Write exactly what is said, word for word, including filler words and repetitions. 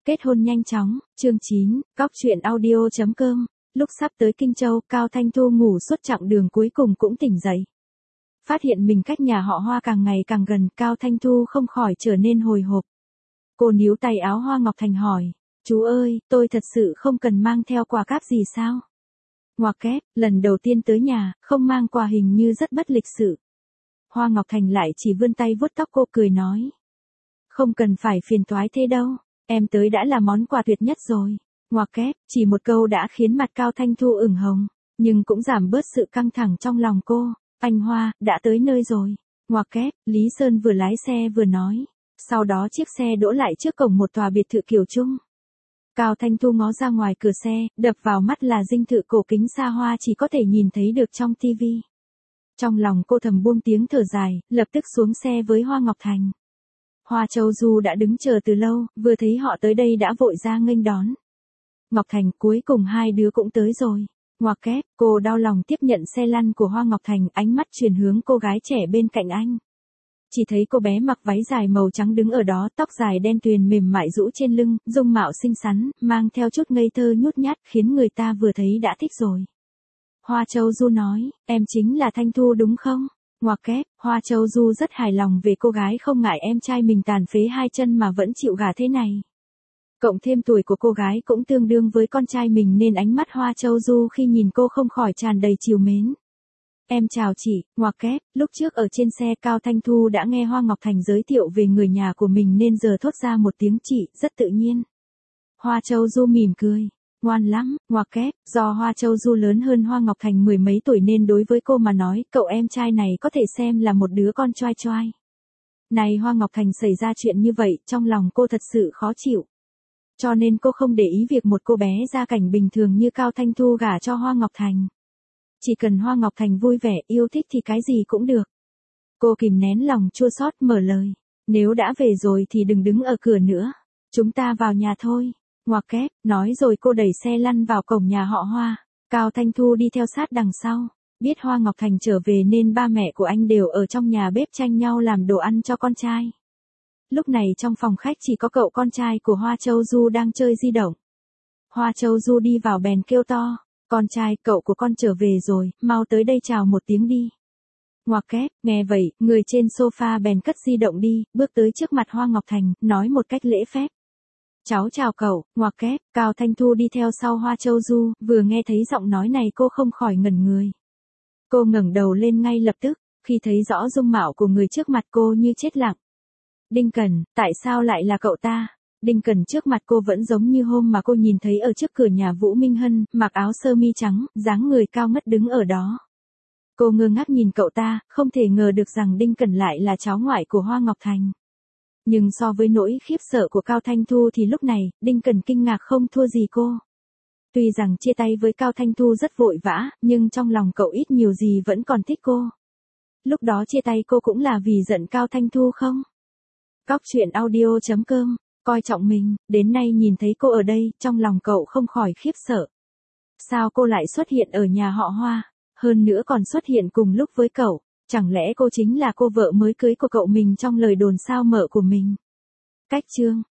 Kết hôn nhanh chóng, chương chín, cóc truyện audio chấm com. Lúc sắp tới Kinh Châu, Cao Thanh Thu ngủ suốt chặng đường cuối cùng cũng tỉnh dậy. Phát hiện mình cách nhà họ Hoa càng ngày càng gần, Cao Thanh Thu không khỏi trở nên hồi hộp. Cô níu tay áo Hoa Ngọc Thành hỏi, chú ơi, tôi thật sự không cần mang theo quà cáp gì sao? Ngoặc kép, lần đầu tiên tới nhà, không mang quà hình như rất bất lịch sự. Hoa Ngọc Thành lại chỉ vươn tay vuốt tóc cô cười nói. Không cần phải phiền toái thế đâu, em tới đã là món quà tuyệt nhất rồi. Ngoặc kép, chỉ một câu đã khiến mặt Cao Thanh Thu ửng hồng, nhưng cũng giảm bớt sự căng thẳng trong lòng cô. Anh Hoa, đã tới nơi rồi. Ngoặc kép, Lý Sơn vừa lái xe vừa nói. Sau đó chiếc xe đỗ lại trước cổng một tòa biệt thự kiểu chung. Cao Thanh Thu ngó ra ngoài cửa xe, đập vào mắt là dinh thự cổ kính xa hoa chỉ có thể nhìn thấy được trong tivi. Trong lòng cô thầm buông tiếng thở dài, lập tức xuống xe với Hoa Ngọc Thành. Hoa Châu Du đã đứng chờ từ lâu, vừa thấy họ tới đây đã vội ra nghênh đón. Ngọc Thành, cuối cùng hai đứa cũng tới rồi. Ngoặc kép, cô đau lòng tiếp nhận xe lăn của Hoa Ngọc Thành, ánh mắt chuyển hướng cô gái trẻ bên cạnh anh. Chỉ thấy cô bé mặc váy dài màu trắng đứng ở đó, tóc dài đen tuyền mềm mại rũ trên lưng, dung mạo xinh xắn, mang theo chút ngây thơ nhút nhát, khiến người ta vừa thấy đã thích rồi. Hoa Châu Du nói, em chính là Thanh Thu đúng không? Ngoặc kép, Hoa Châu Du rất hài lòng về cô gái không ngại em trai mình tàn phế hai chân mà vẫn chịu gả thế này. Cộng thêm tuổi của cô gái cũng tương đương với con trai mình nên ánh mắt Hoa Châu Du khi nhìn cô không khỏi tràn đầy trìu mến. Em chào chị, ngoặc kép, lúc trước ở trên xe Cao Thanh Thu đã nghe Hoa Ngọc Thành giới thiệu về người nhà của mình nên giờ thốt ra một tiếng chị, rất tự nhiên. Hoa Châu Du mỉm cười, ngoan lắm, ngoặc kép, do Hoa Châu Du lớn hơn Hoa Ngọc Thành mười mấy tuổi nên đối với cô mà nói, cậu em trai này có thể xem là một đứa con choai choai. Này Hoa Ngọc Thành xảy ra chuyện như vậy, trong lòng cô thật sự khó chịu. Cho nên cô không để ý việc một cô bé gia cảnh bình thường như Cao Thanh Thu gả cho Hoa Ngọc Thành. Chỉ cần Hoa Ngọc Thành vui vẻ, yêu thích thì cái gì cũng được. Cô kìm nén lòng chua xót mở lời. Nếu đã về rồi thì đừng đứng ở cửa nữa. Chúng ta vào nhà thôi. Ngoặc kép, nói rồi cô đẩy xe lăn vào cổng nhà họ Hoa. Cao Thanh Thu đi theo sát đằng sau. Biết Hoa Ngọc Thành trở về nên ba mẹ của anh đều ở trong nhà bếp tranh nhau làm đồ ăn cho con trai. Lúc này trong phòng khách chỉ có cậu con trai của Hoa Châu Du đang chơi di động. Hoa Châu Du đi vào bèn kêu to. Con trai, cậu của con trở về rồi, mau tới đây chào một tiếng đi. Ngoặc kép, nghe vậy, người trên sofa bèn cất di động đi, bước tới trước mặt Hoa Ngọc Thành, nói một cách lễ phép. Cháu chào cậu, ngoặc kép, Cao Thanh Thu đi theo sau Hoa Châu Du, vừa nghe thấy giọng nói này cô không khỏi ngẩn người. Cô ngẩng đầu lên ngay lập tức, khi thấy rõ dung mạo của người trước mặt cô như chết lặng. Đinh Cẩn, tại sao lại là cậu ta? Đinh Cẩn trước mặt cô vẫn giống như hôm mà cô nhìn thấy ở trước cửa nhà Vũ Minh Hân, mặc áo sơ mi trắng, dáng người cao ngất đứng ở đó. Cô ngơ ngác nhìn cậu ta, không thể ngờ được rằng Đinh Cẩn lại là cháu ngoại của Hoa Ngọc Thành. Nhưng so với nỗi khiếp sợ của Cao Thanh Thu thì lúc này, Đinh Cẩn kinh ngạc không thua gì cô. Tuy rằng chia tay với Cao Thanh Thu rất vội vã, nhưng trong lòng cậu ít nhiều gì vẫn còn thích cô. Lúc đó chia tay cô cũng là vì giận Cao Thanh Thu không? Cóc truyện audio chấm com. Coi trọng mình, đến nay nhìn thấy cô ở đây, trong lòng cậu không khỏi khiếp sợ. Sao cô lại xuất hiện ở nhà họ Hoa, hơn nữa còn xuất hiện cùng lúc với cậu, chẳng lẽ cô chính là cô vợ mới cưới của cậu mình trong lời đồn sao mợ của mình? Cách chương